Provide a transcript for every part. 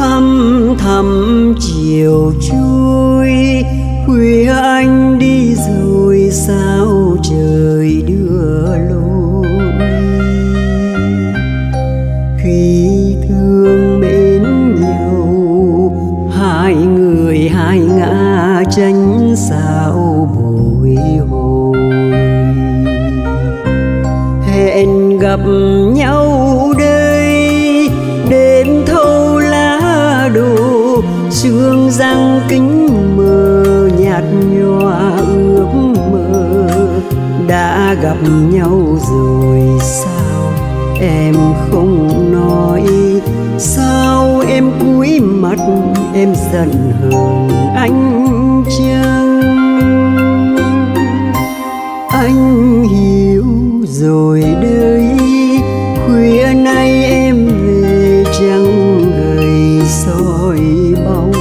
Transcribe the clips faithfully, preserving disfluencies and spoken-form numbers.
thăm thầm chiều trôi, khuya anh đi rồi sao trời đưa lối. Khi thương mến nhau, hai người hai ngã tranh sao bồi hồi. Hẹn gặp nhau đây, đêm thâu lá đổ, sương răng kính mờ nhạt nhòa ước mơ. Đã gặp nhau rồi sao em không nói, sao em cúi mặt em giận hờn anh chăng. Anh hiểu rồi đây, khuya nay em về trăng gầy soi bóng.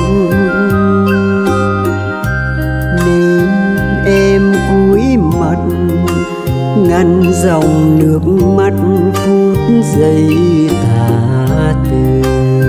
Nên em cúi mặt ngăn dòng nước mắt phút giây tha từ.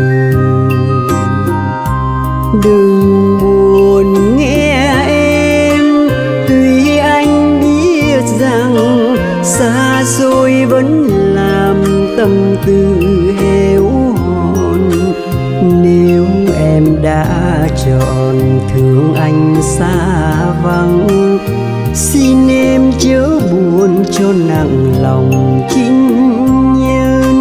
Đừng buồn nghe em, tuy anh biết rằng xa xôi vẫn làm tâm tư héo hon. Nếu em đã chọn thương anh xa vắng, xin em chớ buồn cho nặng lòng chính nhân.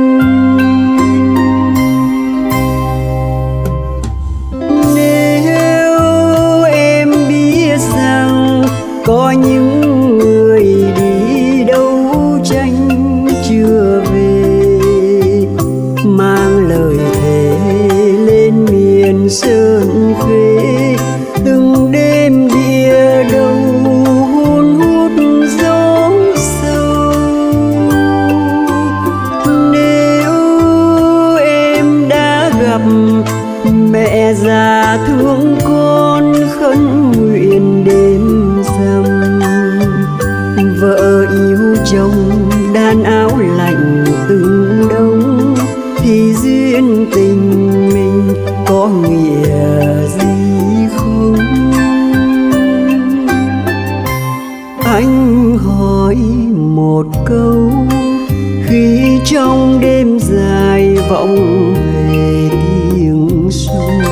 Nếu em biết rằng có những người đi đấu tranh chưa về, mang lời thề lên miền sơn khê, từng đêm địa đầu hun hút gió sâu. Nếu em đã gặp mẹ già thương con khấn nguyện đêm rằm, vợ yêu chồng đan áo lạnh từng đông, thì duyên tình mình có nghĩa gì không? Anh hỏi một câu, khi trong đêm dài vọng về tiếng sông,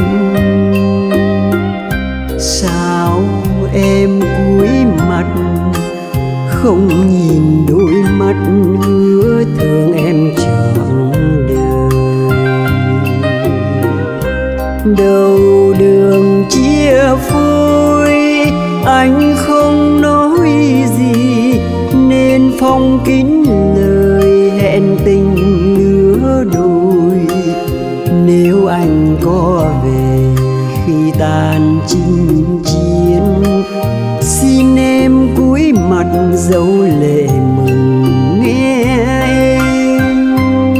sao em cúi mặt không nhìn đôi mắt hứa thương em trọn đời. Đầu đường chia phôi anh không nói gì, nên phong kín lời hẹn tình nửa đôi. Nếu anh có về khi tàn chinh chiến, xin em cúi mặt dấu lệ mừng nghe em.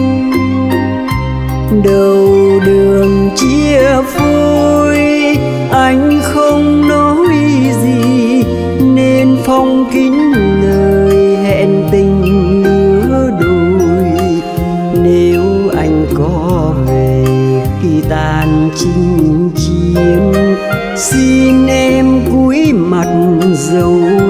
Đầu đường chia phôi anh không nói gì, nên phong kín lời hẹn tình nửa đôi. Nếu anh có về khi tàn chinh chiến, xin em cúi mặt dấu